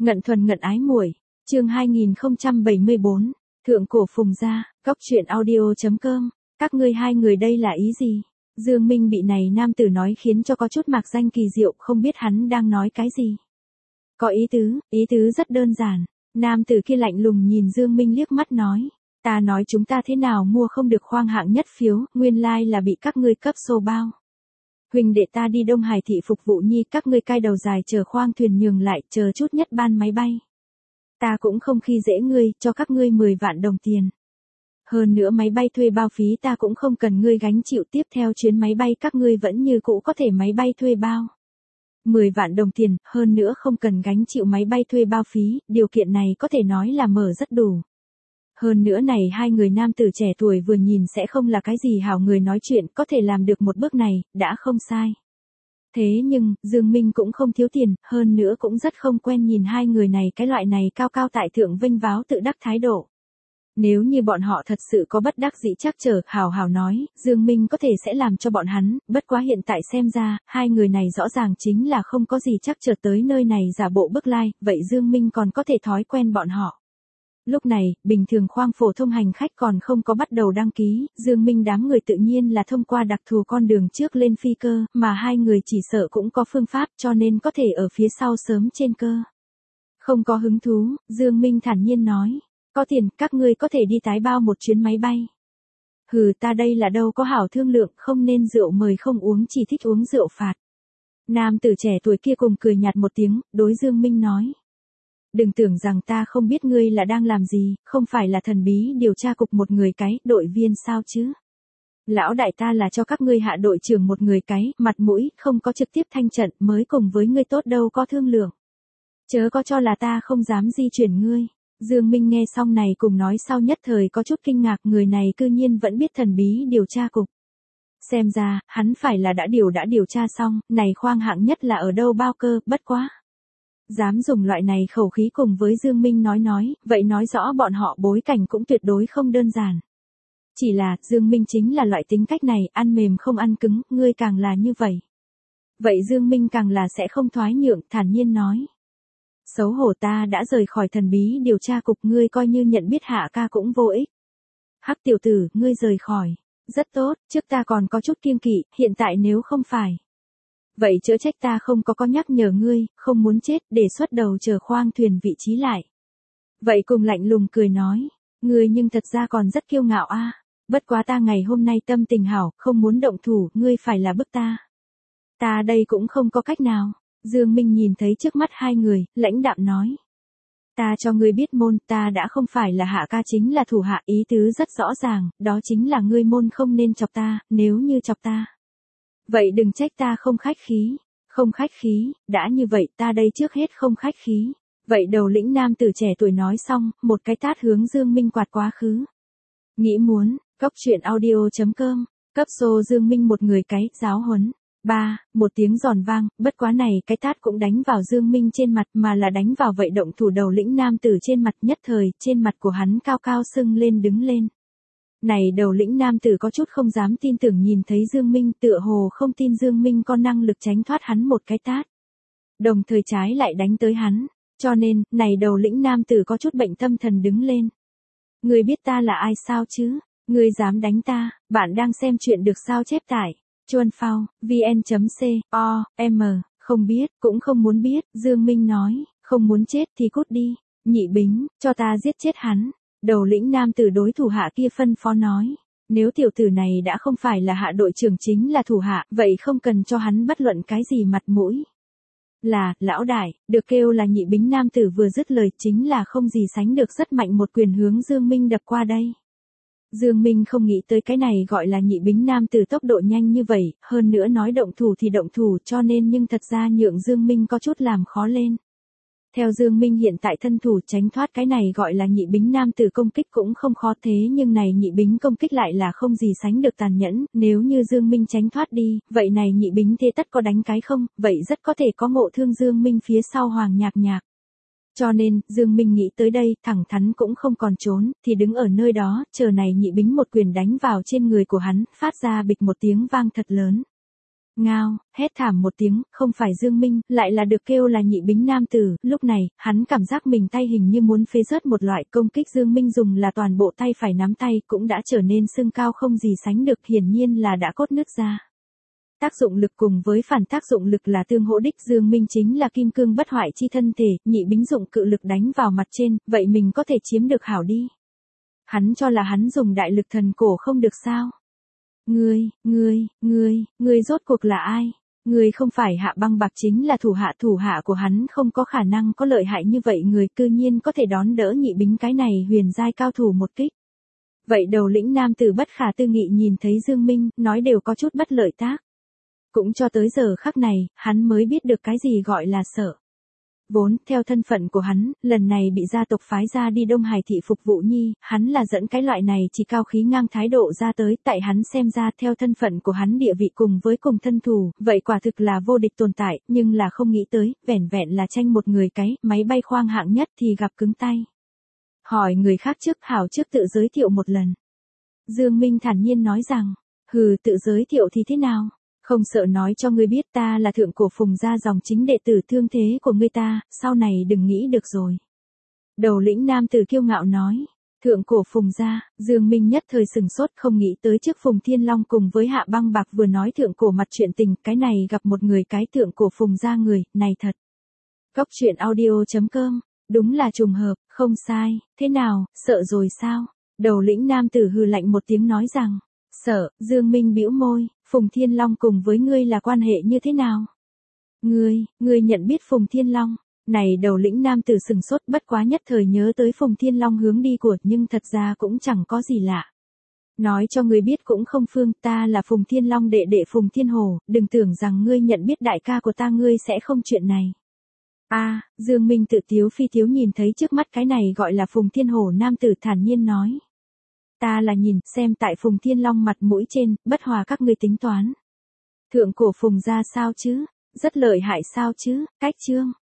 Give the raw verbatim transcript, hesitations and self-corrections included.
Ngận thuần ngận ái muội, chương hai nghìn không trăm bảy mươi bốn, thượng cổ phùng gia, góc truyện audio.com, các ngươi hai người đây là ý gì? Dương Minh bị này nam tử nói khiến cho có chút mạc danh kỳ diệu, không biết hắn đang nói cái gì. Có ý tứ, ý tứ rất đơn giản, nam tử kia lạnh lùng nhìn Dương Minh liếc mắt nói, ta nói chúng ta thế nào mua không được khoang hạng nhất phiếu, nguyên lai like là bị các ngươi cấp xô bao. Huỳnh đệ ta đi Đông Hải thị phục vụ nhi, các ngươi cai đầu dài chờ khoang thuyền nhường lại, chờ chút nhất ban máy bay. Ta cũng không khi dễ ngươi, cho các ngươi mười vạn đồng tiền. Hơn nữa máy bay thuê bao phí ta cũng không cần ngươi gánh chịu, tiếp theo chuyến máy bay các ngươi vẫn như cũ có thể máy bay thuê bao. mười vạn đồng tiền, hơn nữa không cần gánh chịu máy bay thuê bao phí, điều kiện này có thể nói là mở rất đủ. Hơn nữa này hai người nam tử trẻ tuổi vừa nhìn sẽ không là cái gì hảo người nói chuyện, có thể làm được một bước này, đã không sai. Thế nhưng, Dương Minh cũng không thiếu tiền, hơn nữa cũng rất không quen nhìn hai người này cái loại này cao cao tại thượng vênh váo tự đắc thái độ. Nếu như bọn họ thật sự có bất đắc dĩ trắc trở, hào hào nói, Dương Minh có thể sẽ làm cho bọn hắn, bất quá hiện tại xem ra, hai người này rõ ràng chính là không có gì trắc trở tới nơi này giả bộ bức lai, vậy Dương Minh còn có thể thói quen bọn họ. Lúc này, bình thường khoang phổ thông hành khách còn không có bắt đầu đăng ký, Dương Minh đám người tự nhiên là thông qua đặc thù con đường trước lên phi cơ, mà hai người chỉ sợ cũng có phương pháp cho nên có thể ở phía sau sớm trên cơ. Không có hứng thú, Dương Minh thản nhiên nói, có tiền các ngươi có thể đi tái bao một chuyến máy bay. Hừ, ta đây là đâu có hảo thương lượng, không nên rượu mời không uống, chỉ thích uống rượu phạt. Nam tử trẻ tuổi kia cùng cười nhạt một tiếng, đối Dương Minh nói. Đừng tưởng rằng ta không biết ngươi là đang làm gì, không phải là thần bí điều tra cục một người cái, đội viên sao chứ? Lão đại ta là cho các ngươi hạ đội trưởng một người cái, mặt mũi, không có trực tiếp thanh trận, mới cùng với ngươi tốt đâu có thương lượng. Chớ có cho là ta không dám di chuyển ngươi. Dương Minh nghe xong này cùng nói sau nhất thời có chút kinh ngạc, người này cư nhiên vẫn biết thần bí điều tra cục. Xem ra, hắn phải là đã điều đã điều tra xong, này khoang hạng nhất là ở đâu bao cơ, bất quá. Dám dùng loại này khẩu khí cùng với Dương Minh nói nói, vậy nói rõ bọn họ bối cảnh cũng tuyệt đối không đơn giản. Chỉ là, Dương Minh chính là loại tính cách này, ăn mềm không ăn cứng, ngươi càng là như vậy. Vậy Dương Minh càng là sẽ không thoái nhượng, thản nhiên nói. Xấu hổ, ta đã rời khỏi thần bí điều tra cục, ngươi coi như nhận biết hạ ca cũng vô ích. Hắc tiểu tử, ngươi rời khỏi. Rất tốt, trước ta còn có chút kiêng kỵ, hiện tại nếu không phải. Vậy chớ trách ta không có có nhắc nhở ngươi, không muốn chết, để xuất đầu chờ khoang thuyền vị trí lại. Vậy cùng lạnh lùng cười nói, ngươi nhưng thật ra còn rất kiêu ngạo a. Bất quá ta ngày hôm nay tâm tình hảo, không muốn động thủ, ngươi phải là bức ta. Ta đây cũng không có cách nào. Dương Minh nhìn thấy trước mắt hai người, lãnh đạm nói. Ta cho ngươi biết môn, ta đã không phải là hạ ca chính là thủ hạ, ý tứ rất rõ ràng, đó chính là ngươi môn không nên chọc ta, nếu như chọc ta. Vậy đừng trách ta không khách khí, không khách khí, đã như vậy ta đây trước hết không khách khí. Vậy đầu lĩnh nam tử trẻ tuổi nói xong, một cái tát hướng Dương Minh quạt quá khứ. Nghĩ muốn, góc truyện audio.com, cấp số Dương Minh một người cái, giáo huấn. Ba, một tiếng giòn vang, bất quá này cái tát cũng đánh vào Dương Minh trên mặt mà là đánh vào vậy động thủ đầu lĩnh nam tử trên mặt, nhất thời, trên mặt của hắn cao cao sưng lên đứng lên. Này đầu lĩnh nam tử có chút không dám tin tưởng nhìn thấy Dương Minh, tựa hồ không tin Dương Minh có năng lực tránh thoát hắn một cái tát. Đồng thời trái lại đánh tới hắn, cho nên, này đầu lĩnh nam tử có chút bệnh tâm thần đứng lên. Ngươi biết ta là ai sao chứ? Ngươi dám đánh ta? Bạn đang xem chuyện được sao chép tải. Chuan phao, vn.co, m, không biết, cũng không muốn biết, Dương Minh nói, không muốn chết thì cút đi, Nhị Bính, cho ta giết chết hắn. Đầu lĩnh nam tử đối thủ hạ kia phân phó nói, nếu tiểu tử này đã không phải là hạ đội trưởng chính là thủ hạ, vậy không cần cho hắn bất luận cái gì mặt mũi. Là, lão đại, được kêu là Nhị Bính nam tử vừa dứt lời chính là không gì sánh được rất mạnh một quyền hướng Dương Minh đập qua đây. Dương Minh không nghĩ tới cái này gọi là Nhị Bính nam tử tốc độ nhanh như vậy, hơn nữa nói động thủ thì động thủ cho nên nhưng thật ra nhượng Dương Minh có chút làm khó lên. Theo Dương Minh hiện tại thân thủ tránh thoát cái này gọi là Nhị Bính nam tử công kích cũng không khó, thế nhưng này Nhị Bính công kích lại là không gì sánh được tàn nhẫn, nếu như Dương Minh tránh thoát đi, vậy này Nhị Bính thế tất có đánh cái không, vậy rất có thể có ngộ thương Dương Minh phía sau Hoàng Nhạc Nhạc. Cho nên, Dương Minh nghĩ tới đây, thẳng thắn cũng không còn trốn, thì đứng ở nơi đó, chờ này Nhị Bính một quyền đánh vào trên người của hắn, phát ra bịch một tiếng vang thật lớn. Ngao, hét thảm một tiếng, không phải Dương Minh, lại là được kêu là Nhị Bính nam tử, lúc này, hắn cảm giác mình tay hình như muốn phế rớt một loại công kích Dương Minh dùng là toàn bộ tay phải nắm tay cũng đã trở nên sưng cao không gì sánh được, hiển nhiên là đã cốt nứt ra. Tác dụng lực cùng với phản tác dụng lực là tương hỗ đích, Dương Minh chính là kim cương bất hoại chi thân thể, Nhị Bính dụng cự lực đánh vào mặt trên, vậy mình có thể chiếm được hảo đi. Hắn cho là hắn dùng đại lực thần cổ không được sao? Ngươi, ngươi, ngươi, ngươi rốt cuộc là ai? Ngươi không phải Hạ Băng Bạc chính là thủ hạ thủ hạ của hắn không có khả năng có lợi hại như vậy người cư nhiên có thể đón đỡ Nhị Bính cái này huyền giai cao thủ một kích. Vậy đầu lĩnh nam tử bất khả tư nghị nhìn thấy Dương Minh, nói đều có chút bất lợi tác. Cũng cho tới giờ khắc này, hắn mới biết được cái gì gọi là sợ. Vốn, theo thân phận của hắn, lần này bị gia tộc phái ra đi Đông Hải thị phục vụ nhi, hắn là dẫn cái loại này chỉ cao khí ngang thái độ ra tới, tại hắn xem ra theo thân phận của hắn địa vị cùng với cùng thân thù, vậy quả thực là vô địch tồn tại, nhưng là không nghĩ tới, vẻn vẹn là tranh một người cái, máy bay khoang hạng nhất thì gặp cứng tay. Hỏi người khác trước, hảo trước tự giới thiệu một lần. Dương Minh thản nhiên nói rằng, hừ, tự giới thiệu thì thế nào? Không sợ nói cho ngươi biết ta là thượng cổ Phùng gia dòng chính đệ tử thương thế của ngươi ta, sau này đừng nghĩ được rồi. Đầu lĩnh nam tử kiêu ngạo nói, thượng cổ Phùng gia, Dương Minh nhất thời sừng sốt không nghĩ tới trước Phùng Thiên Long cùng với Hạ Băng Bạc vừa nói thượng cổ mặt chuyện tình, cái này gặp một người cái thượng cổ Phùng gia người, này thật. Góc truyện audio chấm com, đúng là trùng hợp, không sai, thế nào, sợ rồi sao? Đầu lĩnh nam tử hừ lạnh một tiếng nói rằng, sợ, Dương Minh bĩu môi, Phùng Thiên Long cùng với ngươi là quan hệ như thế nào? Ngươi, ngươi nhận biết Phùng Thiên Long, này đầu lĩnh nam tử sừng sốt bất quá nhất thời nhớ tới Phùng Thiên Long hướng đi của nhưng thật ra cũng chẳng có gì lạ. Nói cho ngươi biết cũng không phương, ta là Phùng Thiên Long đệ đệ Phùng Thiên Hồ, đừng tưởng rằng ngươi nhận biết đại ca của ta ngươi sẽ không chuyện này. A, Dương Minh tự tiếu phi tiếu nhìn thấy trước mắt cái này gọi là Phùng Thiên Hồ nam tử thản nhiên nói. Ta là nhìn, xem tại Phùng Thiên Long mặt mũi trên, bất hòa các ngươi tính toán. Thượng cổ Phùng gia sao chứ? Rất lợi hại sao chứ? Cách chương.